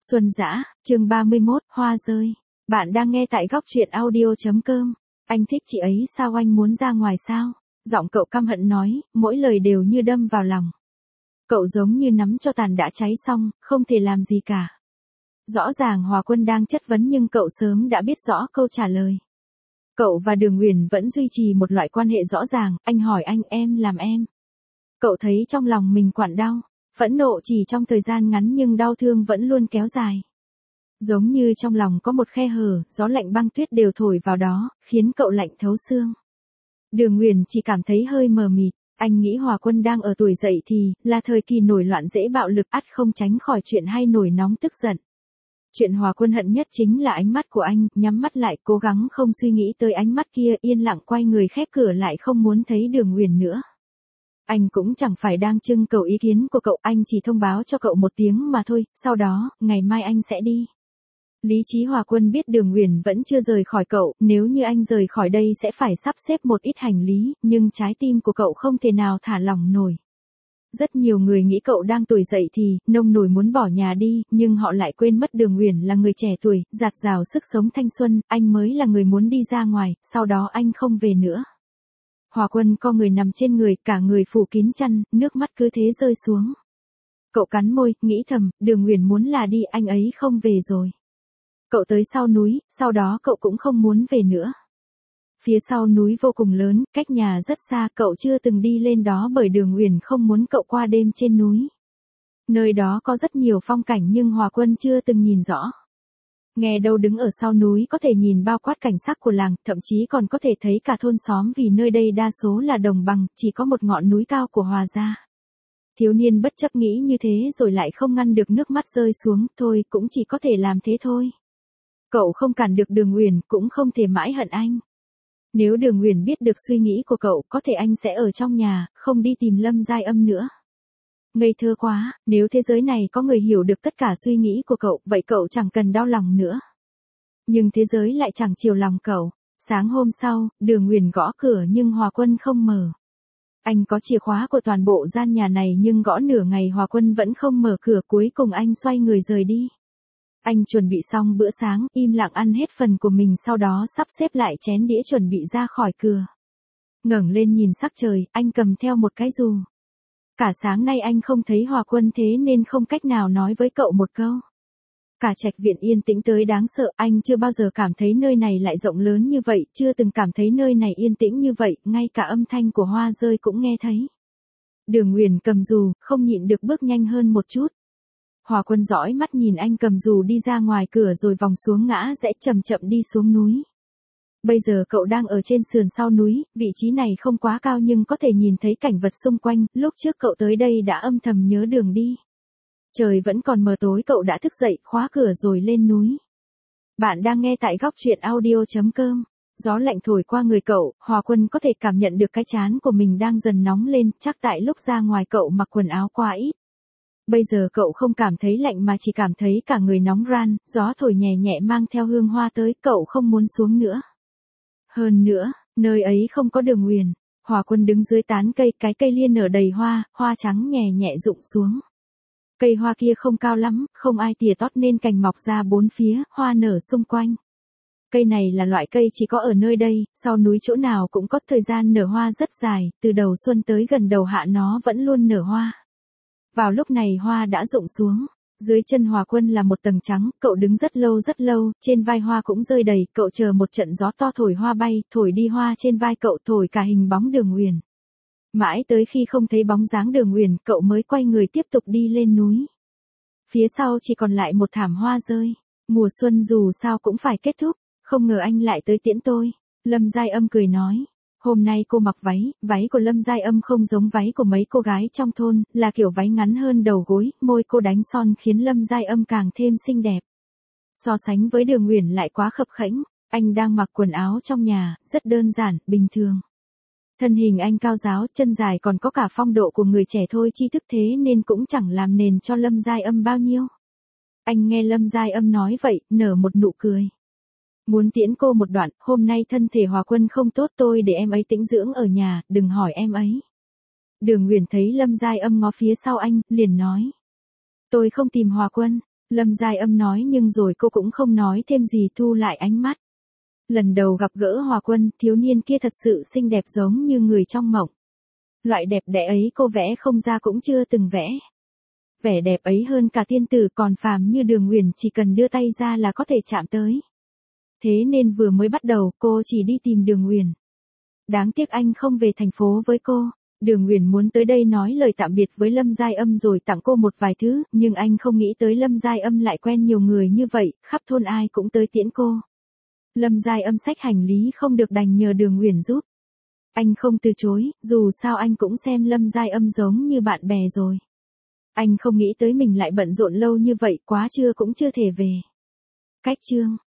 Xuân Dã, chương 31, Hoa rơi. Bạn đang nghe tại góc truyện audio.com. Anh thích chị ấy sao, anh muốn ra ngoài sao? Giọng cậu căm hận nói, mỗi lời đều như đâm vào lòng. Cậu giống như nắm cho tàn đã cháy xong, không thể làm gì cả. Rõ ràng Hòa Quân đang chất vấn nhưng cậu sớm đã biết rõ câu trả lời. Cậu và Đường Uyển vẫn duy trì một loại quan hệ rõ ràng, anh hỏi anh, em làm em. Cậu thấy trong lòng mình quặn đau. Phẫn nộ chỉ trong thời gian ngắn nhưng đau thương vẫn luôn kéo dài. Giống như trong lòng có một khe hở, gió lạnh băng tuyết đều thổi vào đó, khiến cậu lạnh thấu xương. Đường Uyển chỉ cảm thấy hơi mờ mịt, anh nghĩ Hòa Quân đang ở tuổi dậy thì, là thời kỳ nổi loạn dễ bạo lực, ắt không tránh khỏi chuyện hay nổi nóng tức giận. Chuyện Hòa Quân hận nhất chính là ánh mắt của anh, nhắm mắt lại cố gắng không suy nghĩ tới ánh mắt kia, yên lặng quay người khép cửa lại không muốn thấy Đường Uyển nữa. Anh cũng chẳng phải đang trưng cầu ý kiến của cậu, anh chỉ thông báo cho cậu một tiếng mà thôi, sau đó, ngày mai anh sẽ đi. Lý trí Hòa Quân biết Đường Uyển vẫn chưa rời khỏi cậu, nếu như anh rời khỏi đây sẽ phải sắp xếp một ít hành lý, nhưng trái tim của cậu không thể nào thả lỏng nổi. Rất nhiều người nghĩ cậu đang tuổi dậy thì, nông nổi muốn bỏ nhà đi, nhưng họ lại quên mất Đường Uyển là người trẻ tuổi, dạt dào sức sống thanh xuân, anh mới là người muốn đi ra ngoài, sau đó anh không về nữa. Hòa Quân co người nằm trên người, cả người phủ kín chăn, nước mắt cứ thế rơi xuống. Cậu cắn môi, nghĩ thầm, Đường Uyển muốn là đi, anh ấy không về rồi. Cậu tới sau núi, sau đó cậu cũng không muốn về nữa. Phía sau núi vô cùng lớn, cách nhà rất xa, cậu chưa từng đi lên đó bởi Đường Uyển không muốn cậu qua đêm trên núi. Nơi đó có rất nhiều phong cảnh nhưng Hòa Quân chưa từng nhìn rõ. Nghe đâu đứng ở sau núi có thể nhìn bao quát cảnh sắc của làng, thậm chí còn có thể thấy cả thôn xóm vì nơi đây đa số là đồng bằng, chỉ có một ngọn núi cao của Hòa gia. Thiếu niên bất chấp nghĩ như thế rồi lại không ngăn được nước mắt rơi xuống, thôi cũng chỉ có thể làm thế thôi. Cậu không cản được Đường Uyển, cũng không thể mãi hận anh. Nếu Đường Uyển biết được suy nghĩ của cậu, có thể anh sẽ ở trong nhà, không đi tìm Lâm Giai Âm nữa. Ngây thơ quá, nếu thế giới này có người hiểu được tất cả suy nghĩ của cậu, vậy cậu chẳng cần đau lòng nữa. Nhưng thế giới lại chẳng chiều lòng cậu. Sáng hôm sau, Đường Uyển gõ cửa nhưng Hòa Quân không mở. Anh có chìa khóa của toàn bộ gian nhà này nhưng gõ nửa ngày Hòa Quân vẫn không mở cửa, cuối cùng anh xoay người rời đi. Anh chuẩn bị xong bữa sáng, im lặng ăn hết phần của mình, sau đó sắp xếp lại chén đĩa chuẩn bị ra khỏi cửa. Ngẩng lên nhìn sắc trời, anh cầm theo một cái dù. Cả sáng nay anh không thấy Hòa Quân thế nên không cách nào nói với cậu một câu. Cả trạch viện yên tĩnh tới đáng sợ, anh chưa bao giờ cảm thấy nơi này lại rộng lớn như vậy, chưa từng cảm thấy nơi này yên tĩnh như vậy, ngay cả âm thanh của hoa rơi cũng nghe thấy. Đường Uyển cầm dù, không nhịn được bước nhanh hơn một chút. Hòa Quân dõi mắt nhìn anh cầm dù đi ra ngoài cửa rồi vòng xuống ngã rẽ chậm chậm đi xuống núi. Bây giờ cậu đang ở trên sườn sau núi, vị trí này không quá cao nhưng có thể nhìn thấy cảnh vật xung quanh, lúc trước cậu tới đây đã âm thầm nhớ đường đi. Trời vẫn còn mờ tối, cậu đã thức dậy, khóa cửa rồi lên núi. Bạn đang nghe tại góc truyện audio.com. Gió lạnh thổi qua người cậu, Hòa Quân có thể cảm nhận được cái trán của mình đang dần nóng lên, chắc tại lúc ra ngoài cậu mặc quần áo quá ít. Bây giờ cậu không cảm thấy lạnh mà chỉ cảm thấy cả người nóng ran, gió thổi nhẹ nhẹ mang theo hương hoa tới, cậu không muốn xuống nữa. Hơn nữa, nơi ấy không có Đường Uyển. Hòa Quân đứng dưới tán cây, cái cây liên nở đầy hoa, hoa trắng nhẹ nhẹ rụng xuống. Cây hoa kia không cao lắm, không ai tỉa tót nên cành mọc ra bốn phía, hoa nở xung quanh. Cây này là loại cây chỉ có ở nơi đây, sau núi chỗ nào cũng có, thời gian nở hoa rất dài, từ đầu xuân tới gần đầu hạ nó vẫn luôn nở hoa. Vào lúc này hoa đã rụng xuống. Dưới chân Hòa Quân là một tầng trắng, cậu đứng rất lâu, trên vai hoa cũng rơi đầy, cậu chờ một trận gió to thổi hoa bay, thổi đi hoa trên vai cậu, thổi cả hình bóng Đường Uyển. Mãi tới khi không thấy bóng dáng Đường Uyển, cậu mới quay người tiếp tục đi lên núi. Phía sau chỉ còn lại một thảm hoa rơi. Mùa xuân dù sao cũng phải kết thúc, không ngờ anh lại tới tiễn tôi. Lâm Giai Âm cười nói. Hôm nay cô mặc váy của Lâm Giai Âm không giống váy của mấy cô gái trong thôn, là kiểu váy ngắn hơn đầu gối, môi cô đánh son khiến Lâm Giai Âm càng thêm xinh đẹp. So sánh với Đường Uyển lại quá khập khẽnh, anh đang mặc quần áo trong nhà, rất đơn giản, bình thường. Thân hình anh cao ráo, chân dài, còn có cả phong độ của người trẻ thôi, tri thức thế nên cũng chẳng làm nền cho Lâm Giai Âm bao nhiêu. Anh nghe Lâm Giai Âm nói vậy, nở một nụ cười. Muốn tiễn cô một đoạn, hôm nay thân thể Hòa Quân không tốt, tôi để em ấy tĩnh dưỡng ở nhà, đừng hỏi em ấy. Đường Uyển thấy Lâm Giai Âm ngó phía sau anh, liền nói. Tôi không tìm Hòa Quân. Lâm Giai Âm nói nhưng rồi cô cũng không nói thêm gì, thu lại ánh mắt. Lần đầu gặp gỡ Hòa Quân, thiếu niên kia thật sự xinh đẹp giống như người trong mộng. Loại đẹp đẽ ấy cô vẽ không ra cũng chưa từng vẽ. Vẻ đẹp ấy hơn cả tiên tử, còn phàm như Đường Uyển chỉ cần đưa tay ra là có thể chạm tới. Thế nên vừa mới bắt đầu cô chỉ đi tìm Đường Uyển. Đáng tiếc anh không về thành phố với cô. Đường Uyển muốn tới đây nói lời tạm biệt với Lâm Giai Âm rồi tặng cô một vài thứ, nhưng anh không nghĩ tới Lâm Giai Âm lại quen nhiều người như vậy, khắp thôn ai cũng tới tiễn cô. Lâm Giai Âm xách hành lý không được đành nhờ Đường Uyển giúp. Anh không từ chối, dù sao anh cũng xem Lâm Giai Âm giống như bạn bè rồi. Anh không nghĩ tới mình lại bận rộn lâu như vậy, quá trưa cũng chưa thể về. Cách chương